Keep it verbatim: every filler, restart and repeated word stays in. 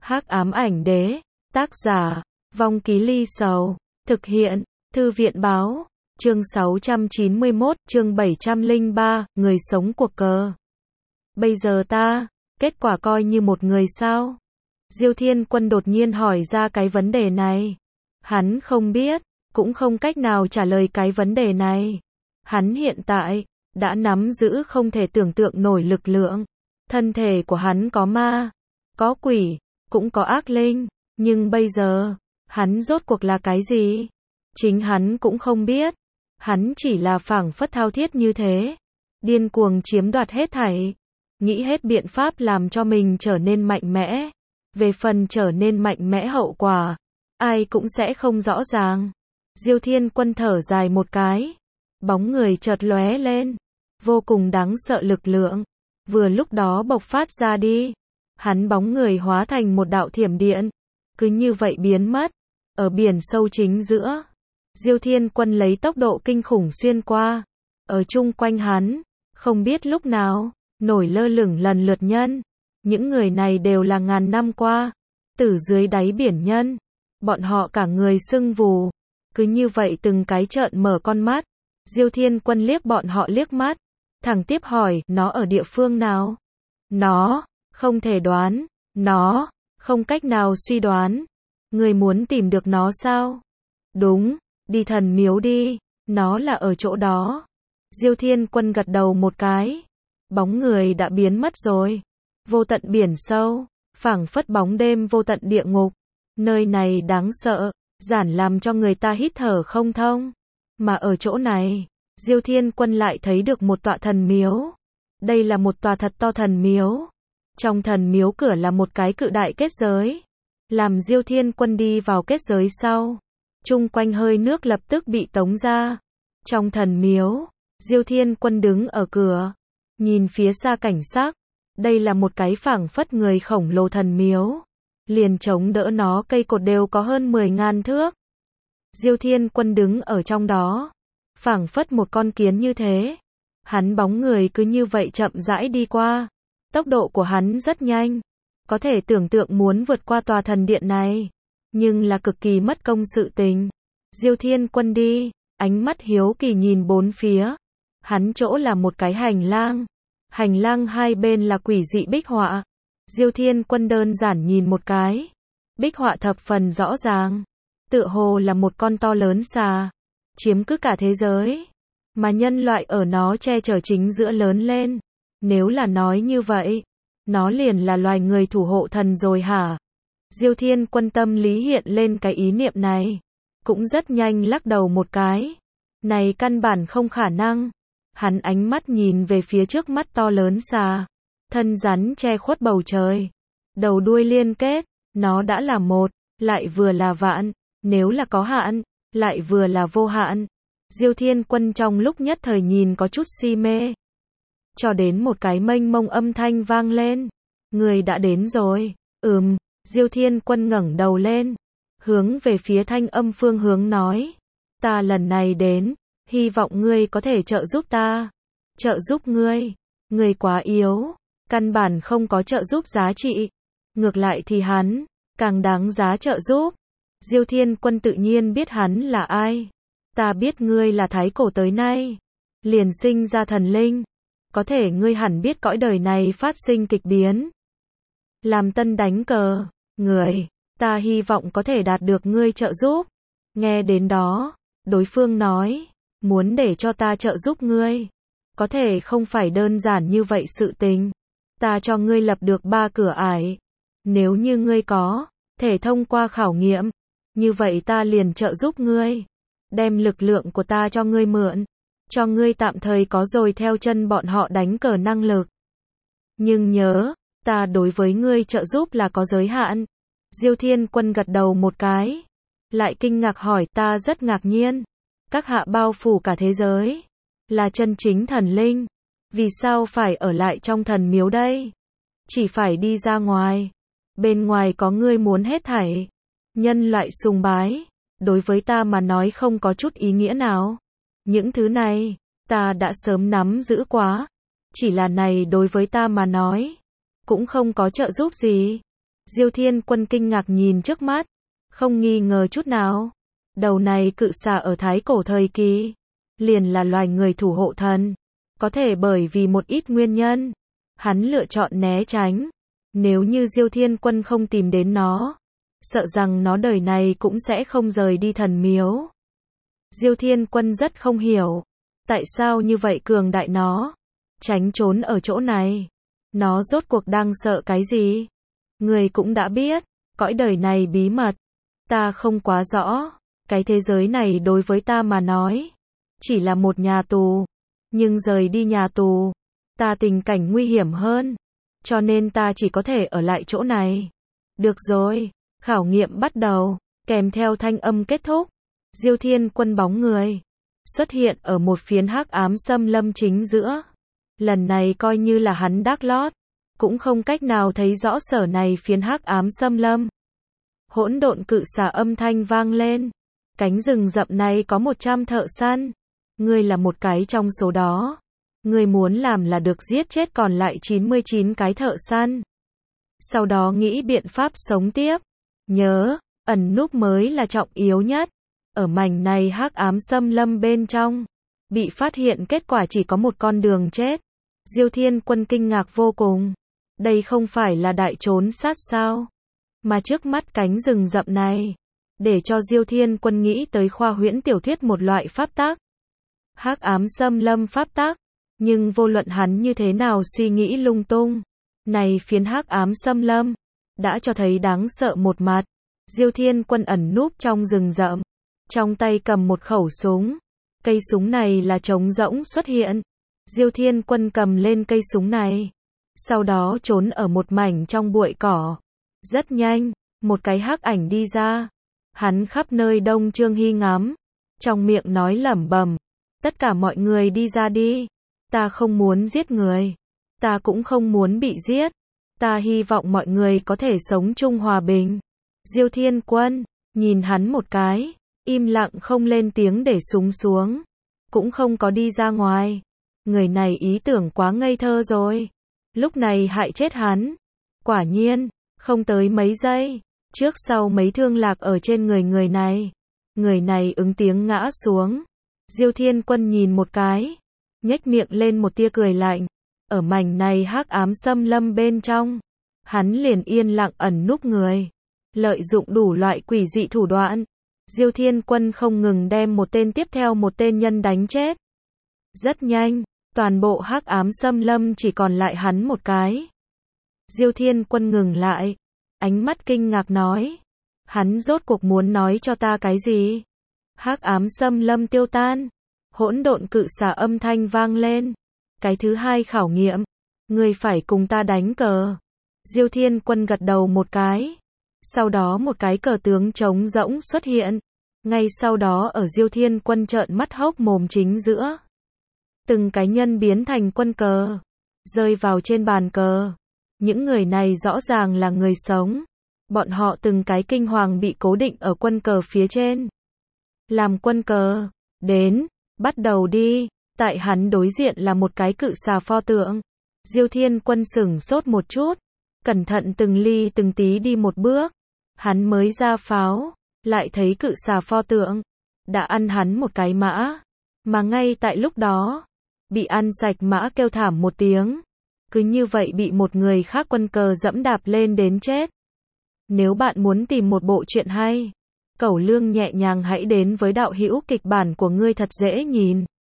Hắc ám ảnh đế, tác giả, Vong Ký Ly Sầu, thực hiện, Thư viện báo, chương sáu trăm chín mươi mốt, chương bảy trăm lẻ ba, người sống cuộc cờ. Bây giờ ta, kết quả coi như một người sao? Diêu Thiên Quân đột nhiên hỏi ra cái vấn đề này. Hắn không biết, cũng không cách nào trả lời cái vấn đề này. Hắn hiện tại, đã nắm giữ không thể tưởng tượng nổi lực lượng. Thân thể của hắn có ma, có quỷ, cũng có ác linh, nhưng bây giờ, hắn rốt cuộc là cái gì? Chính hắn cũng không biết. Hắn chỉ là phảng phất thao thiết như thế, điên cuồng chiếm đoạt hết thảy, nghĩ hết biện pháp làm cho mình trở nên mạnh mẽ. Về phần trở nên mạnh mẽ hậu quả, ai cũng sẽ không rõ ràng. Diêu Thiên Quân thở dài một cái, bóng người chợt lóe lên, vô cùng đáng sợ lực lượng, vừa lúc đó bộc phát ra đi. Hắn bóng người hóa thành một đạo thiểm điện, cứ như vậy biến mất, ở biển sâu chính giữa. Diêu Thiên Quân lấy tốc độ kinh khủng xuyên qua, ở chung quanh hắn, không biết lúc nào, nổi lơ lửng lần lượt nhân. Những người này đều là ngàn năm qua, từ dưới đáy biển nhân, bọn họ cả người sưng vù, cứ như vậy từng cái trợn mở con mắt. Diêu Thiên Quân liếc bọn họ liếc mắt, thẳng tiếp hỏi, nó ở địa phương nào? Nó, không thể đoán, nó, không cách nào suy đoán. Người muốn tìm được nó sao? Đúng, đi thần miếu đi, nó là ở chỗ đó. Diêu Thiên Quân gật đầu một cái, bóng người đã biến mất rồi. Vô tận biển sâu, phảng phất bóng đêm vô tận địa ngục. Nơi này đáng sợ, giản làm cho người ta hít thở không thông. Mà ở chỗ này, Diêu Thiên Quân lại thấy được một tọa thần miếu. Đây là một tòa thật to thần miếu. Trong thần miếu cửa là một cái cự đại kết giới. Làm Diêu Thiên Quân đi vào kết giới sau, chung quanh hơi nước lập tức bị tống ra. Trong thần miếu, Diêu Thiên Quân đứng ở cửa, nhìn phía xa cảnh sắc. Đây là một cái phảng phất người khổng lồ thần miếu. Liền chống đỡ nó cây cột đều có hơn mười ngàn thước. Diêu Thiên Quân đứng ở trong đó, phảng phất một con kiến như thế. Hắn bóng người cứ như vậy chậm rãi đi qua. Tốc độ của hắn rất nhanh. Có thể tưởng tượng muốn vượt qua tòa thần điện này, nhưng là cực kỳ mất công sự tình. Diêu Thiên Quân đi, ánh mắt hiếu kỳ nhìn bốn phía. Hắn chỗ là một cái hành lang. Hành lang hai bên là quỷ dị bích họa. Diêu Thiên Quân đơn giản nhìn một cái. Bích họa thập phần rõ ràng. Tựa hồ là một con to lớn xà, chiếm cứ cả thế giới. Mà nhân loại ở nó che chở chính giữa lớn lên. Nếu là nói như vậy, nó liền là loài người thủ hộ thần rồi hả? Diêu Thiên Quân tâm lý hiện lên cái ý niệm này. Cũng rất nhanh lắc đầu một cái. Này căn bản không khả năng. Hắn ánh mắt nhìn về phía trước mắt to lớn xà. Thân rắn che khuất bầu trời. Đầu đuôi liên kết. Nó đã là một, lại vừa là vạn. Nếu là có hạn, lại vừa là vô hạn. Diêu Thiên Quân trong lúc nhất thời nhìn có chút si mê. Cho đến một cái mênh mông âm thanh vang lên. Người đã đến rồi. Ừm, Diêu Thiên Quân ngẩng đầu lên, hướng về phía thanh âm phương hướng nói. Ta lần này đến, hy vọng ngươi có thể trợ giúp ta. Trợ giúp ngươi? Ngươi quá yếu, căn bản không có trợ giúp giá trị. Ngược lại thì hắn, càng đáng giá trợ giúp. Diêu Thiên Quân tự nhiên biết hắn là ai. Ta biết ngươi là thái cổ tới nay, liền sinh ra thần linh. Có thể ngươi hẳn biết cõi đời này phát sinh kịch biến. Làm tân đánh cờ, người, ta hy vọng có thể đạt được ngươi trợ giúp. Nghe đến đó, đối phương nói, muốn để cho ta trợ giúp ngươi. Có thể không phải đơn giản như vậy sự tình. Ta cho ngươi lập được ba cửa ải. Nếu như ngươi có thể thông qua khảo nghiệm, như vậy ta liền trợ giúp ngươi. Đem lực lượng của ta cho ngươi mượn. Cho ngươi tạm thời có rồi theo chân bọn họ đánh cờ năng lực. Nhưng nhớ, ta đối với ngươi trợ giúp là có giới hạn. Diêu Thiên Quân gật đầu một cái. Lại kinh ngạc hỏi, ta rất ngạc nhiên. Các hạ bao phủ cả thế giới. Là chân chính thần linh. Vì sao phải ở lại trong thần miếu đây? Chỉ phải đi ra ngoài. Bên ngoài có ngươi muốn hết thảy. Nhân loại sùng bái. Đối với ta mà nói không có chút ý nghĩa nào. Những thứ này, ta đã sớm nắm giữ quá. Chỉ là này đối với ta mà nói, cũng không có trợ giúp gì. Diêu Thiên Quân kinh ngạc nhìn trước mắt, không nghi ngờ chút nào. Đầu này cự xà ở thái cổ thời kỳ, liền là loài người thủ hộ thần. Có thể bởi vì một ít nguyên nhân, hắn lựa chọn né tránh. Nếu như Diêu Thiên Quân không tìm đến nó, sợ rằng nó đời này cũng sẽ không rời đi thần miếu. Diêu Thiên Quân rất không hiểu, tại sao như vậy cường đại nó tránh trốn ở chỗ này. Nó rốt cuộc đang sợ cái gì? Người cũng đã biết, cõi đời này bí mật, ta không quá rõ. Cái thế giới này đối với ta mà nói, chỉ là một nhà tù. Nhưng rời đi nhà tù, ta tình cảnh nguy hiểm hơn. Cho nên ta chỉ có thể ở lại chỗ này. Được rồi, khảo nghiệm bắt đầu, kèm theo thanh âm kết thúc. Diêu Thiên Quân bóng người xuất hiện ở một phiến hắc ám xâm lâm chính giữa. Lần này coi như là hắn đắc lót, cũng không cách nào thấy rõ sở này phiến hắc ám xâm lâm. Hỗn độn cự xà âm thanh vang lên. Cánh rừng rậm này có một trăm thợ săn. Ngươi là một cái trong số đó. Ngươi muốn làm là được giết chết còn lại chín mươi chín cái thợ săn. Sau đó nghĩ biện pháp sống tiếp. Nhớ, ẩn núp mới là trọng yếu nhất. Ở mảnh này hắc ám xâm lâm bên trong, bị phát hiện kết quả chỉ có một con đường chết. Diêu Thiên Quân kinh ngạc vô cùng. Đây không phải là đại trốn sát sao? Mà trước mắt cánh rừng rậm này, để cho Diêu Thiên Quân nghĩ tới khoa huyễn tiểu thuyết một loại pháp tắc. Hắc ám xâm lâm pháp tắc. Nhưng vô luận hắn như thế nào suy nghĩ lung tung, này phiến hắc ám xâm lâm đã cho thấy đáng sợ một mặt. Diêu Thiên Quân ẩn núp trong rừng rậm, trong tay cầm một khẩu súng. Cây súng này là trống rỗng xuất hiện. Diêu Thiên Quân cầm lên cây súng này, sau đó trốn ở một mảnh trong bụi cỏ. Rất nhanh, một cái hắc ảnh đi ra. Hắn khắp nơi đông trương hy ngắm, trong miệng nói lẩm bẩm, tất cả mọi người đi ra đi. Ta không muốn giết người, ta cũng không muốn bị giết. Ta hy vọng mọi người có thể sống chung hòa bình. Diêu Thiên Quân nhìn hắn một cái, im lặng không lên tiếng để súng xuống, cũng không có đi ra ngoài. Người này ý tưởng quá ngây thơ rồi. Lúc này hại chết hắn. Quả nhiên, không tới mấy giây, trước sau mấy thương lạc ở trên người người này. Người này ứng tiếng ngã xuống. Diêu Thiên Quân nhìn một cái, nhếch miệng lên một tia cười lạnh. Ở mảnh này hắc ám xâm lâm bên trong, hắn liền yên lặng ẩn núp người, lợi dụng đủ loại quỷ dị thủ đoạn. Diêu Thiên Quân không ngừng đem một tên tiếp theo một tên nhân đánh chết. Rất nhanh, toàn bộ hắc ám xâm lâm chỉ còn lại hắn một cái. Diêu Thiên Quân ngừng lại, ánh mắt kinh ngạc nói, hắn rốt cuộc muốn nói cho ta cái gì? Hắc ám xâm lâm tiêu tan, hỗn độn cự xà âm thanh vang lên. Cái thứ hai khảo nghiệm, ngươi phải cùng ta đánh cờ. Diêu Thiên Quân gật đầu một cái. Sau đó một cái cờ tướng trống rỗng xuất hiện. Ngay sau đó ở Diêu Thiên Quân trợn mắt hốc mồm chính giữa, từng cái nhân biến thành quân cờ, rơi vào trên bàn cờ. Những người này rõ ràng là người sống. Bọn họ từng cái kinh hoàng bị cố định ở quân cờ phía trên. Làm quân cờ, đến, bắt đầu đi. Tại hắn đối diện là một cái cự xà pho tượng. Diêu Thiên Quân sửng sốt một chút, cẩn thận từng ly từng tí đi một bước. Hắn mới ra pháo, lại thấy cự xà pho tượng đã ăn hắn một cái mã, mà ngay tại lúc đó, bị ăn sạch mã kêu thảm một tiếng, cứ như vậy bị một người khác quân cờ dẫm đạp lên đến chết. Nếu bạn muốn tìm một bộ truyện hay, cẩu lương nhẹ nhàng hãy đến với đạo hữu kịch bản của ngươi thật dễ nhìn.